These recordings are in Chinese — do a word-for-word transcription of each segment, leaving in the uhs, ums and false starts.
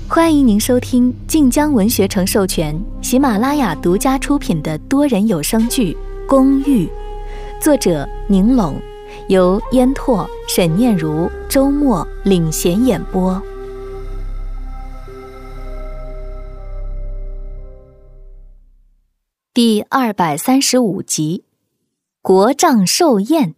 欢迎您收听晋江文学城授权、喜马拉雅独家出品的多人有声剧《公寓》，作者宁拢，由烟拓、沈念如、周末领衔演播。第二百三十五集，国丈寿宴。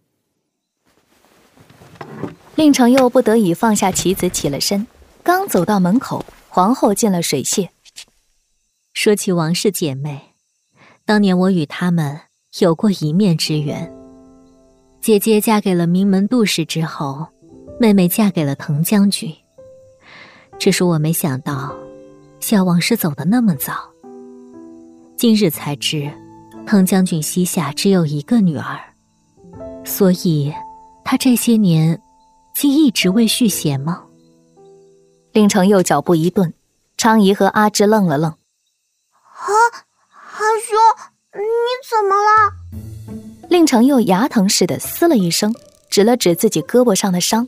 令程佑不得已放下棋子，起了身，刚走到门口，皇后进了水榭。 说起王氏姐妹，当年我与她们有过一面之缘。姐姐嫁给了名门杜氏之后，妹妹嫁给了滕将军。只是我没想到，小王氏走得那么早。今日才知，滕将军膝下只有一个女儿，所以他这些年竟一直未续弦吗？ 令程佑脚步一顿，昌仪和阿芝愣了愣。 啊，阿兄，你怎么了？ 令程佑牙疼似的嘶了一声，指了指自己胳膊上的伤。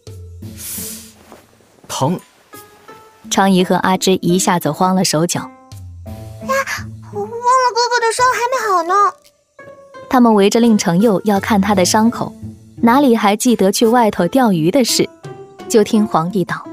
疼。 昌仪和阿芝一下子慌了手脚。 呀，我忘了哥哥的伤还没好呢。 他们围着令程佑要看他的伤口，哪里还记得去外头钓鱼的事？就听皇帝道：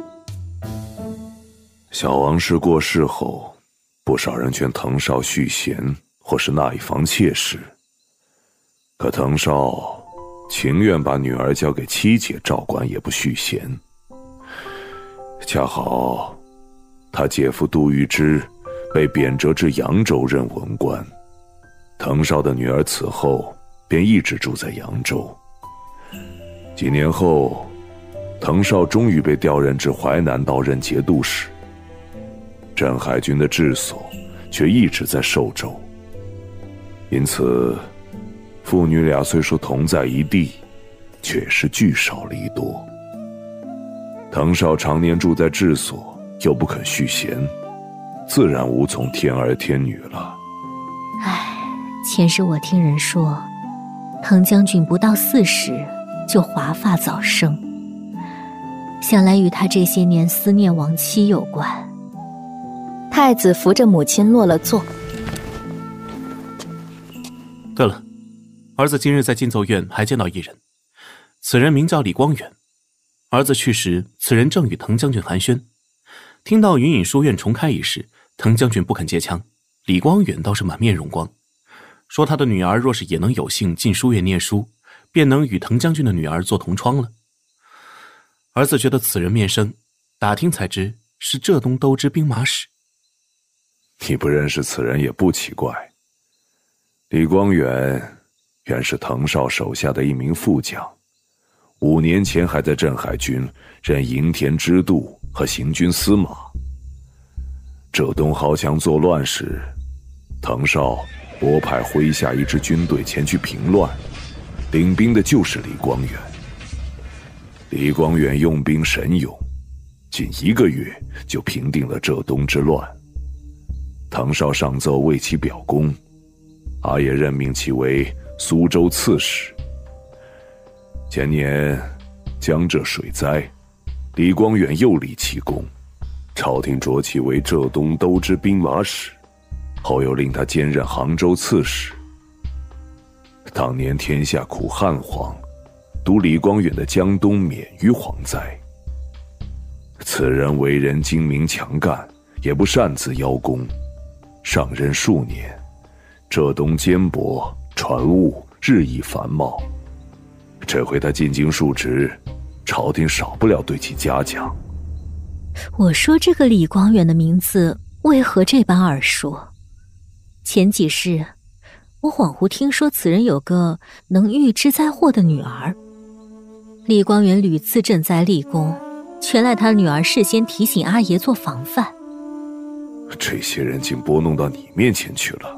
小王氏过世后，不少人劝滕少续弦或是纳一房妾室，可滕少情愿把女儿交给七姐照管，也不续弦。恰好他姐夫杜玉之被贬谪至扬州任文官，滕少的女儿此后便一直住在扬州。几年后，滕少终于被调任至淮南道任节度使，镇海军的治所却一直在寿州，因此父女俩虽说同在一地，却是聚少离多。滕少常年住在治所，又不肯续弦，自然无从添儿添女了。 唉，前世我听人说，滕将军不到四十就华发早生，想来与他这些年思念亡妻有关。 太子扶着母亲落了座。 对了，儿子今日在进奏院还见到一人，此人名叫李光远。儿子去时，此人正与滕将军寒暄，听到云隐书院重开一事，滕将军不肯接枪，李光远倒是满面荣光，说他的女儿若是也能有幸进书院念书，便能与滕将军的女儿做同窗了。儿子觉得此人面生，打听才知是浙东都知兵马使。 你不认识此人也不奇怪。李光远原是滕少手下的一名副将，五年前还在镇海军任营田支度和行军司马。浙东豪强作乱时，滕少拨派麾下一支军队前去平乱，领兵的就是李光远。李光远用兵神勇，仅一个月就平定了浙东之乱。滕少上奏为其表功，阿爷任命其为苏州刺史。前年江浙水灾，李光远又立奇功，朝廷擢其为浙东都知兵马使，后又令他兼任杭州刺史。当年天下苦旱荒，独李光远的江东免于蝗灾。此人为人精明强干，也不擅自邀功，上任数年，浙东坚帛船务日益繁茂。这回他进京述职，朝廷少不了对其嘉奖。 我说这个李光远的名字为何这般耳熟？前几世我恍惚听说此人有个能预知灾祸的女儿。李光远屡次赈灾立功，全赖他女儿事先提醒阿爷做防范。 这些人竟拨弄到你面前去了。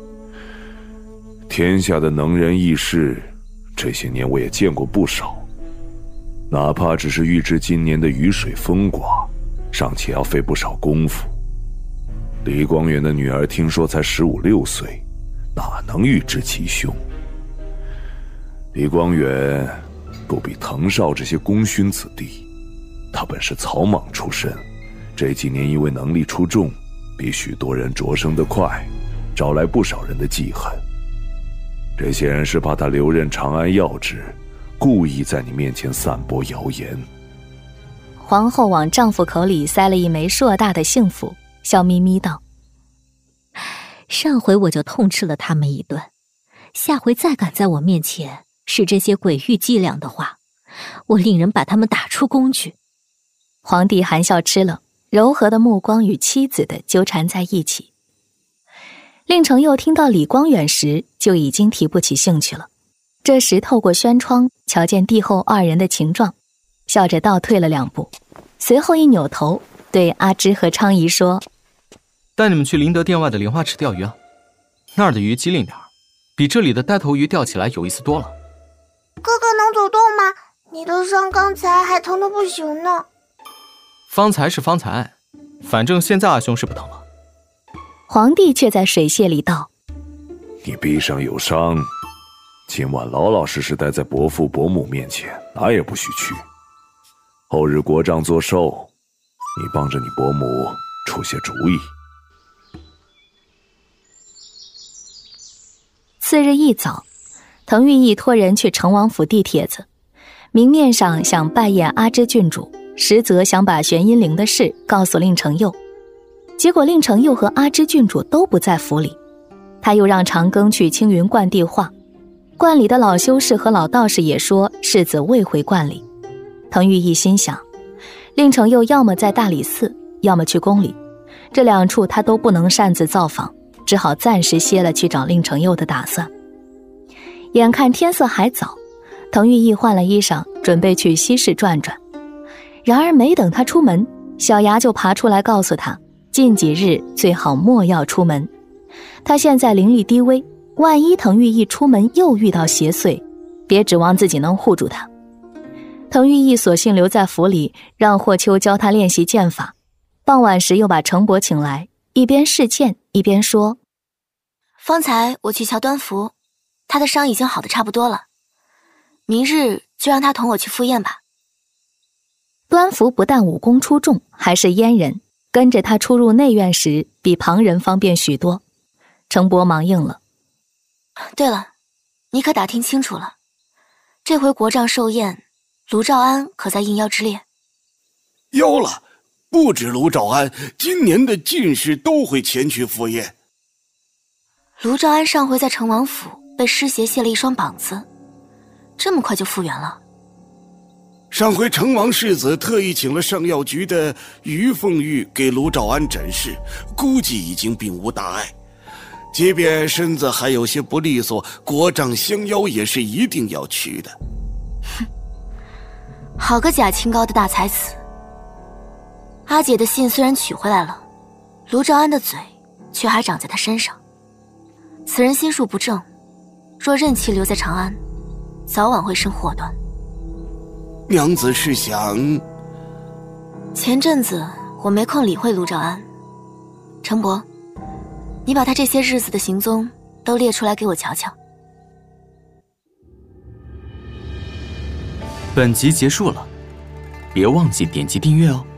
天下的能人异士，这些年我也见过不少，哪怕只是预知今年的雨水风刮，尚且要费不少功夫。李光远的女儿听说才十五六岁，哪能预知其凶？李光远不比滕少这些功勋子弟，他本是草莽出身， 这几年因为能力出众，比许多人擢升得快，招来不少人的记恨。这些人是怕他留任长安要职，故意在你面前散播谣言。 皇后往丈夫口里塞了一枚硕大的幸福，笑眯眯道： 上回我就痛斥了他们一顿，下回再敢在我面前使这些诡异伎俩的话，我令人把他们打出宫去。 皇帝含笑吃了，柔和的目光与妻子的纠缠在一起。令程佑听到李光远时，就已经提不起兴趣了。这时透过轩窗瞧见帝后二人的情状，笑着倒退了两步，随后一扭头对阿芝和昌仪说： 带你们去灵德殿外的莲花池钓鱼啊，那儿的鱼机灵点儿，比这里的呆头鱼钓起来有意思多了。 哥哥能走动吗？你的伤刚才还疼得不行呢。 方才是方才，反正现在阿兄是不疼了。 皇帝却在水榭里道： 你臂上有伤，今晚老老实实待在伯父伯母面前，哪也不许去。后日国丈作寿，你帮着你伯母出些主意。 次日一早，滕玉义托人去成王府递帖子，明面上想拜谒阿芝郡主，实则想把玄阴陵的事告诉令程佑。结果令程佑和阿芝郡主都不在府里，他又让长庚去青云观递话，观里的老修士和老道士也说世子未回观里。滕玉义心想，令程佑要么在大理寺，要么去宫里，这两处他都不能擅自造访，只好暂时歇了去找令程佑的打算。眼看天色还早，滕玉义换了衣裳，准备去西市转转。然而没等他出门，小牙就爬出来告诉他，近几日最好莫要出门。他现在灵力低微，万一滕玉义出门又遇到邪祟，别指望自己能护住他。滕玉义索性留在府里，让霍秋教他练习剑法。傍晚时又把程伯请来，一边试剑一边说： 方才我去瞧端福，他的伤已经好得差不多了，明日就让他同我去赴宴吧。 端福不但武功出众，还是阉人，跟着他出入内院时比旁人方便许多。程伯忙应了。 对了，你可打听清楚了，这回国丈寿宴，卢兆安可在应邀之列？ 有了，不止卢兆安，今年的进士都会前去赴宴。 卢兆安上回在成王府被尸邪卸了一双膀子，这么快就复原了？ 上回成王世子特意请了上药局的于凤玉给卢兆安诊视，估计已经并无大碍。即便身子还有些不利索，国丈相邀也是一定要去的。 哼，好个假清高的大才子！阿姐的信虽然取回来了，卢兆安的嘴却还长在他身上。此人心术不正，若任其留在长安，早晚会生祸端。 娘子是想…… 前阵子我没空理会卢兆安，程伯，你把他这些日子的行踪都列出来给我瞧瞧。 本集结束了，别忘记点击订阅哦。